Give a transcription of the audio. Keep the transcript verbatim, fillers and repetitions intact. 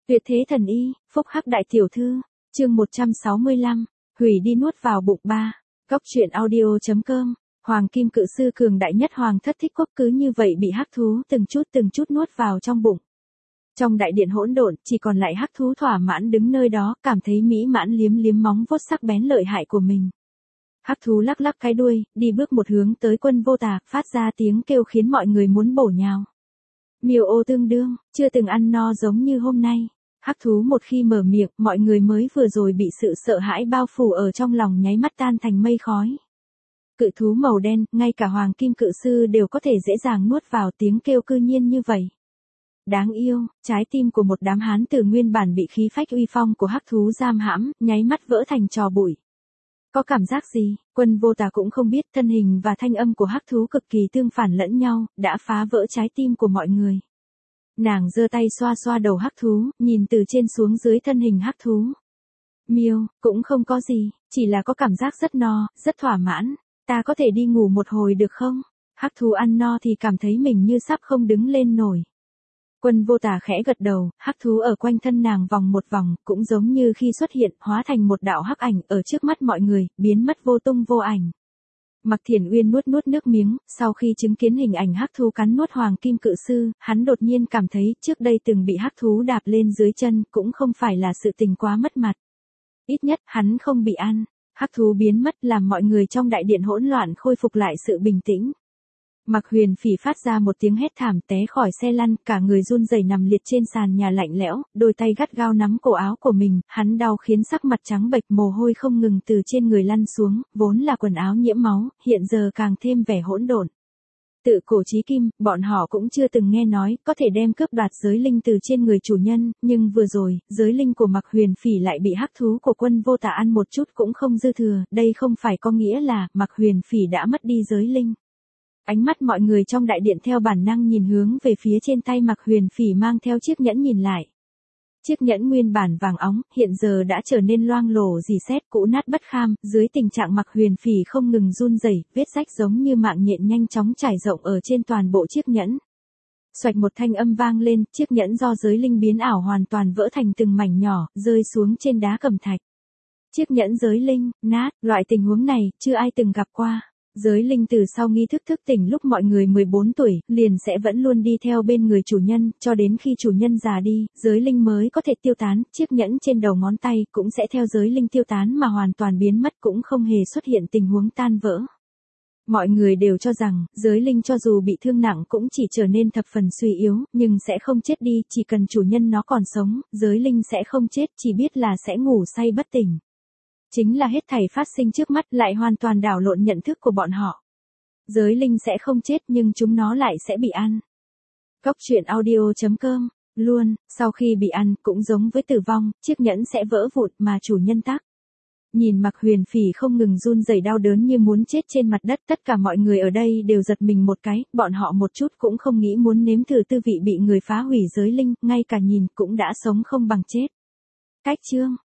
Tuyệt thế thần y, phúc hắc đại tiểu thư, chương một trăm sáu mươi lăm, hủy đi nuốt vào bụng ba. Góc truyện audio.com, Hoàng Kim Cự Sư cường đại nhất Hoàng thất Thích Quốc cứ như vậy bị hắc thú từng chút từng chút nuốt vào trong bụng. Trong đại điện hỗn độn, chỉ còn lại hắc thú thỏa mãn đứng nơi đó, cảm thấy mỹ mãn liếm liếm móng vuốt sắc bén lợi hại của mình. Hắc thú lắc lắc cái đuôi, đi bước một hướng tới Quân Vô Tà, phát ra tiếng kêu khiến mọi người muốn bổ nhào. Miêu ô tương đương, chưa từng ăn no giống như hôm nay. Hắc thú một khi mở miệng, mọi người mới vừa rồi bị sự sợ hãi bao phủ ở trong lòng nháy mắt tan thành mây khói. Cự thú màu đen, ngay cả Hoàng Kim Cự Sư đều có thể dễ dàng nuốt vào, tiếng kêu cư nhiên như vậy. Đáng yêu, trái tim của một đám hán tử nguyên bản bị khí phách uy phong của hắc thú giam hãm, nháy mắt vỡ thành trò bụi. Có cảm giác gì? Quân Vô Tà cũng không biết, thân hình và thanh âm của hắc thú cực kỳ tương phản lẫn nhau, đã phá vỡ trái tim của mọi người. Nàng giơ tay xoa xoa đầu hắc thú, nhìn từ trên xuống dưới thân hình hắc thú. Miêu, cũng không có gì, chỉ là có cảm giác rất no, rất thỏa mãn. Ta có thể đi ngủ một hồi được không? Hắc thú ăn no thì cảm thấy mình như sắp không đứng lên nổi. Quân Vô Tà khẽ gật đầu, hắc thú ở quanh thân nàng vòng một vòng, cũng giống như khi xuất hiện, hóa thành một đạo hắc ảnh ở trước mắt mọi người, biến mất vô tung vô ảnh. Mạc Thiển Uyên nuốt nuốt nước miếng, sau khi chứng kiến hình ảnh hắc thú cắn nuốt Hoàng Kim Cự Sư, hắn đột nhiên cảm thấy trước đây từng bị hắc thú đạp lên dưới chân, cũng không phải là sự tình quá mất mặt. Ít nhất, hắn không bị ăn. Hắc thú biến mất làm mọi người trong đại điện hỗn loạn khôi phục lại sự bình tĩnh. Mạc Huyền Phỉ phát ra một tiếng hét thảm té khỏi xe lăn, cả người run rẩy nằm liệt trên sàn nhà lạnh lẽo, đôi tay gắt gao nắm cổ áo của mình, hắn đau khiến sắc mặt trắng bệch, mồ hôi không ngừng từ trên người lăn xuống, vốn là quần áo nhiễm máu, hiện giờ càng thêm vẻ hỗn độn. Tự cổ chí kim, bọn họ cũng chưa từng nghe nói, có thể đem cướp đoạt giới linh từ trên người chủ nhân, nhưng vừa rồi, giới linh của Mạc Huyền Phỉ lại bị hắc thú của Quân Vô Tà ăn một chút cũng không dư thừa, đây không phải có nghĩa là, Mạc Huyền Phỉ đã mất đi giới linh. Ánh mắt mọi người trong đại điện theo bản năng nhìn hướng về phía trên tay Mạc Huyền Phỉ mang theo chiếc nhẫn nhìn lại. Chiếc nhẫn nguyên bản vàng óng, hiện giờ đã trở nên loang lổ rỉ sét, cũ nát bất kham, dưới tình trạng Mạc Huyền Phỉ không ngừng run rẩy, vết rách giống như mạng nhện nhanh chóng trải rộng ở trên toàn bộ chiếc nhẫn. Xoạch một thanh âm vang lên, chiếc nhẫn do giới linh biến ảo hoàn toàn vỡ thành từng mảnh nhỏ, rơi xuống trên đá cẩm thạch. Chiếc nhẫn giới linh, nát, loại tình huống này, chưa ai từng gặp qua. Giới linh từ sau nghi thức thức tỉnh lúc mọi người mười bốn tuổi, liền sẽ vẫn luôn đi theo bên người chủ nhân, cho đến khi chủ nhân già đi, giới linh mới có thể tiêu tán, chiếc nhẫn trên đầu ngón tay cũng sẽ theo giới linh tiêu tán mà hoàn toàn biến mất, cũng không hề xuất hiện tình huống tan vỡ. Mọi người đều cho rằng, giới linh cho dù bị thương nặng cũng chỉ trở nên thập phần suy yếu, nhưng sẽ không chết đi, chỉ cần chủ nhân nó còn sống, giới linh sẽ không chết, chỉ biết là sẽ ngủ say bất tỉnh. Chính là hết thảy phát sinh trước mắt lại hoàn toàn đảo lộn nhận thức của bọn họ. Giới linh sẽ không chết nhưng chúng nó lại sẽ bị ăn. Góc truyện audio.com, luôn, sau khi bị ăn cũng giống với tử vong, chiếc nhẫn sẽ vỡ vụn mà chủ nhân tắc. Nhìn Mạc Huyền Phỉ không ngừng run rẩy đau đớn như muốn chết trên mặt đất, tất cả mọi người ở đây đều giật mình một cái, bọn họ một chút cũng không nghĩ muốn nếm thử tư vị bị người phá hủy giới linh, ngay cả nhìn cũng đã sống không bằng chết. Cách chương